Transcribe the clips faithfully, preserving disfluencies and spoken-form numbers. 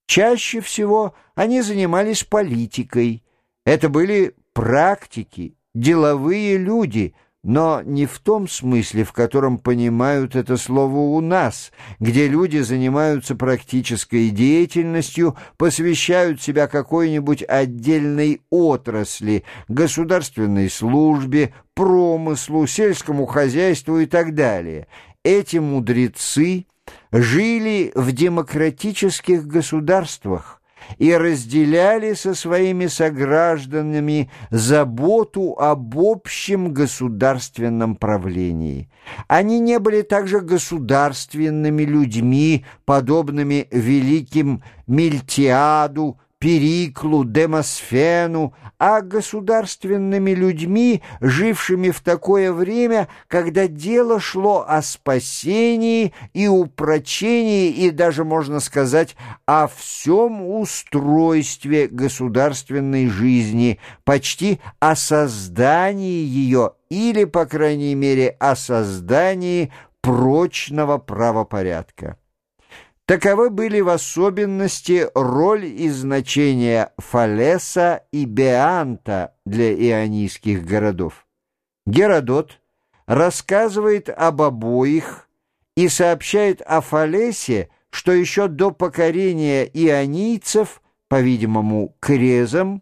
Чаще всего они занимались политикой. Это были практики, деловые люди, но не в том смысле, в котором понимают это слово у нас, где люди занимаются практической деятельностью, посвящают себя какой-нибудь отдельной отрасли, государственной службе, промыслу, сельскому хозяйству и так далее. Эти мудрецы жили в демократических государствах и разделяли со своими согражданами заботу об общем государственном правлении. Они не были также государственными людьми, подобными великим Мильтиаду, Периклу, Демосфену, а государственными людьми, жившими в такое время, когда дело шло о спасении и упрочении, и даже, можно сказать, о всем устройстве государственной жизни, почти о создании ее или, по крайней мере, о создании прочного правопорядка. Таковы были в особенности роль и значение Фалеса и Беанта для ионийских городов. Геродот рассказывает об обоих и сообщает о Фалесе, что еще до покорения ионийцев, по-видимому, крезом,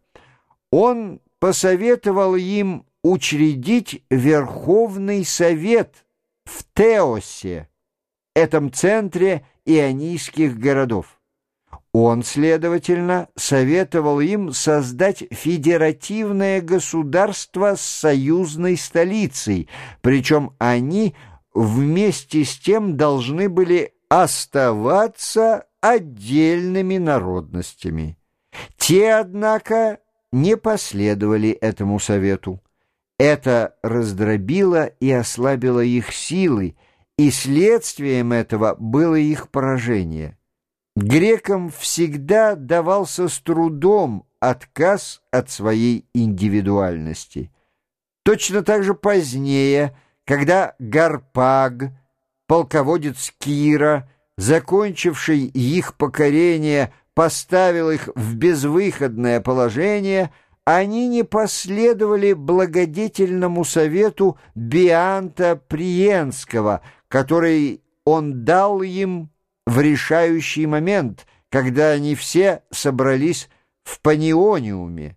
он посоветовал им учредить Верховный Совет в Теосе, этом центре ионийских городов. Он, следовательно, советовал им создать федеративное государство с союзной столицей, причем они вместе с тем должны были оставаться отдельными народностями. Те, однако, не последовали этому совету. Это раздробило и ослабило их силы, и следствием этого было их поражение. Грекам всегда давался с трудом отказ от своей индивидуальности. Точно так же позднее, когда Гарпаг, полководец Кира, закончивший их покорение, поставил их в безвыходное положение, они не последовали благодетельному совету Бианта Приенского, который он дал им в решающий момент, когда они все собрались в Паниониуме.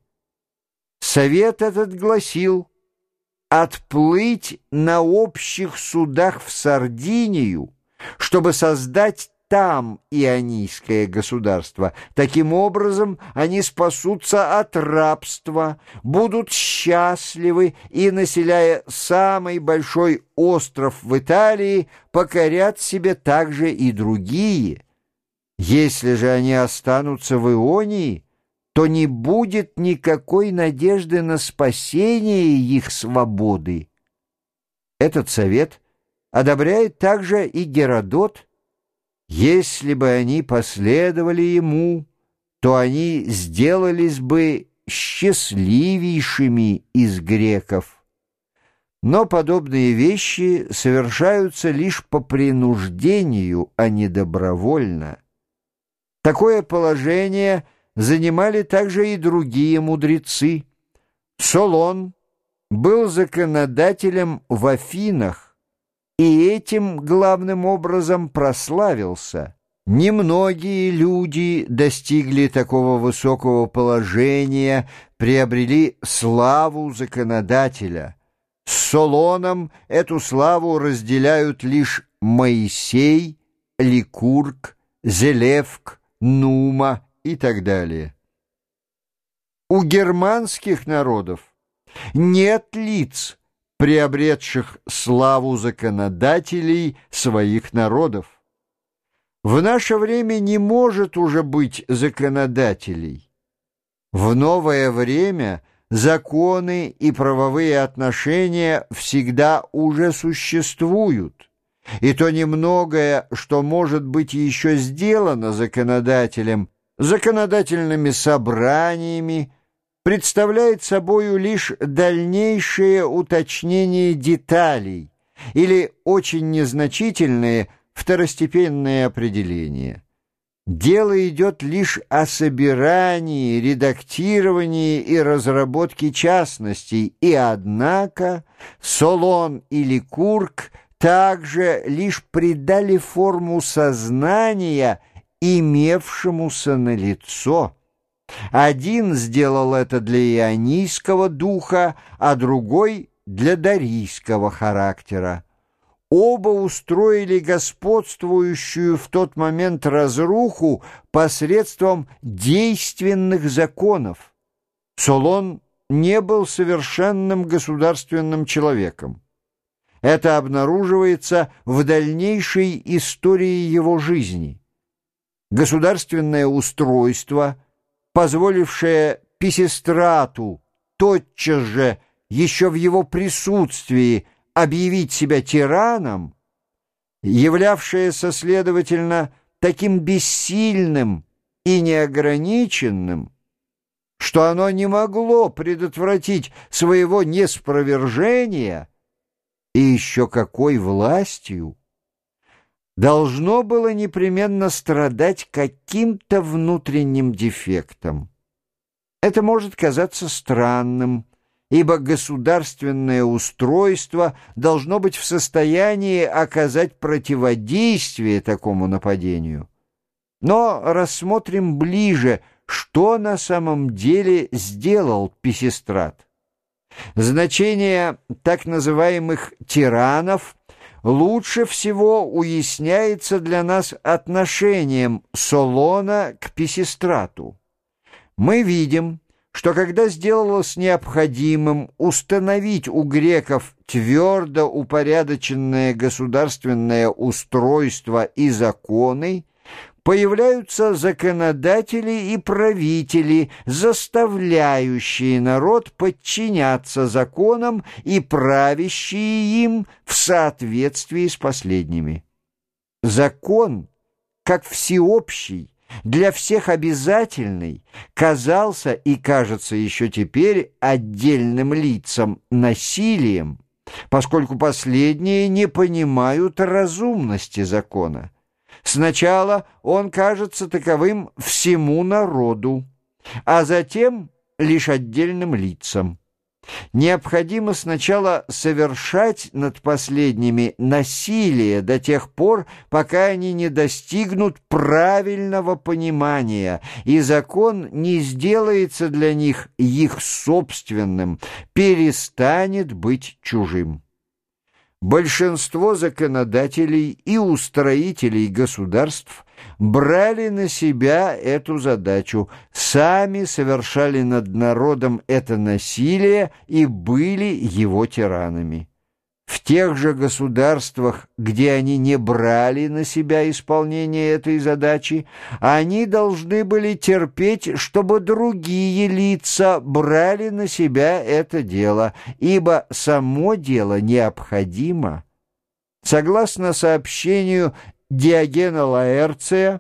Совет этот гласил отплыть на общих судах в Сардинию, чтобы создать там ионийское государство. Таким образом, они спасутся от рабства, будут счастливы и, населяя самый большой остров в Италии, покорят себе также и другие. Если же они останутся в Ионии, то не будет никакой надежды на спасение их свободы. Этот совет одобряет также и Геродот. Если бы они последовали ему, то они сделались бы счастливейшими из греков. Но подобные вещи совершаются лишь по принуждению, а не добровольно. Такое положение занимали также и другие мудрецы. Солон был законодателем в Афинах, и этим главным образом прославился. Немногие люди достигли такого высокого положения, приобрели славу законодателя. С Солоном эту славу разделяют лишь Моисей, Ликург, Зелевк, Нума и так далее. У германских народов нет лиц, приобретших славу законодателей своих народов. В наше время не может уже быть законодателей. В новое время законы и правовые отношения всегда уже существуют, и то немногое, что может быть еще сделано законодателем, законодательными собраниями, представляет собою лишь дальнейшее уточнение деталей или очень незначительные второстепенные определения. Дело идет лишь о собирании, редактировании и разработке частностей, и однако Солон и Ликург также лишь придали форму сознания, имевшемуся налицо. Один сделал это для ионийского духа, а другой — для дарийского характера. Оба устроили господствующую в тот момент разруху посредством действенных законов. Солон не был совершенным государственным человеком. Это обнаруживается в дальнейшей истории его жизни. Государственное устройство, позволившее Писистрату тотчас же, еще в его присутствии, объявить себя тираном, являвшееся, следовательно, таким бессильным и неограниченным, что оно не могло предотвратить своего неспровержения, и еще какой властью, должно было непременно страдать каким-то внутренним дефектом. Это может казаться странным, ибо государственное устройство должно быть в состоянии оказать противодействие такому нападению. Но рассмотрим ближе, что на самом деле сделал Писистрат. Значение так называемых тиранов лучше всего уясняется для нас отношением Солона к Писистрату. Мы видим, что когда сделалось необходимым установить у греков твердо упорядоченное государственное устройство и законы, появляются законодатели и правители, заставляющие народ подчиняться законам и правящие им в соответствии с последними. Закон, как всеобщий, для всех обязательный, казался и кажется еще теперь отдельным лицам насилием, поскольку последние не понимают разумности закона. Сначала он кажется таковым всему народу, а затем лишь отдельным лицам. Необходимо сначала совершать над последними насилие до тех пор, пока они не достигнут правильного понимания, и закон не сделается для них их собственным, перестанет быть чужим. Большинство законодателей и устроителей государств брали на себя эту задачу, сами совершали над народом это насилие и были его тиранами. В тех же государствах, где они не брали на себя исполнение этой задачи, они должны были терпеть, чтобы другие лица брали на себя это дело, ибо само дело необходимо. Согласно сообщению Диогена Лаэрция,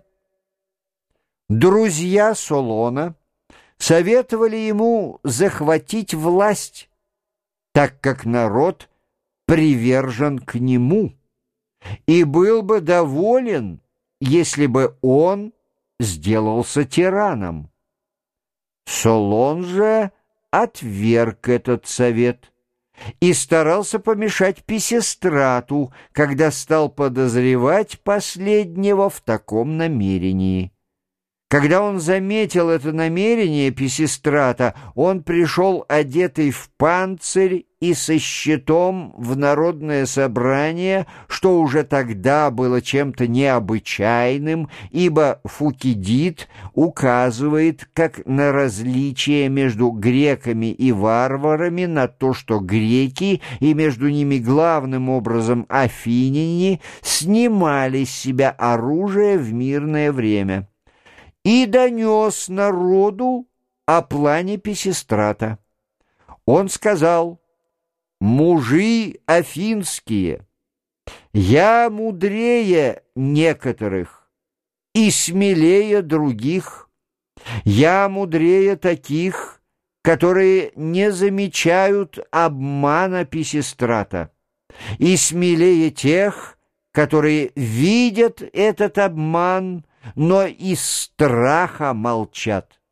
друзья Солона советовали ему захватить власть, так как народ привержен к нему, и был бы доволен, если бы он сделался тираном. Солон же отверг этот совет и старался помешать Писистрату, когда стал подозревать последнего в таком намерении. Когда он заметил это намерение Писистрата, он пришел одетый в панцирь и со щитом в народное собрание, что уже тогда было чем-то необычайным, ибо Фукидид указывает как на различие между греками и варварами, на то, что греки, и между ними главным образом афиняне, снимали с себя оружие в мирное время. И донес народу о плане Писистрата. Он сказал: «Мужи афинские, я мудрее некоторых и смелее других, я мудрее таких, которые не замечают обмана Писистрата, и смелее тех, которые видят этот обман но из страха молчат.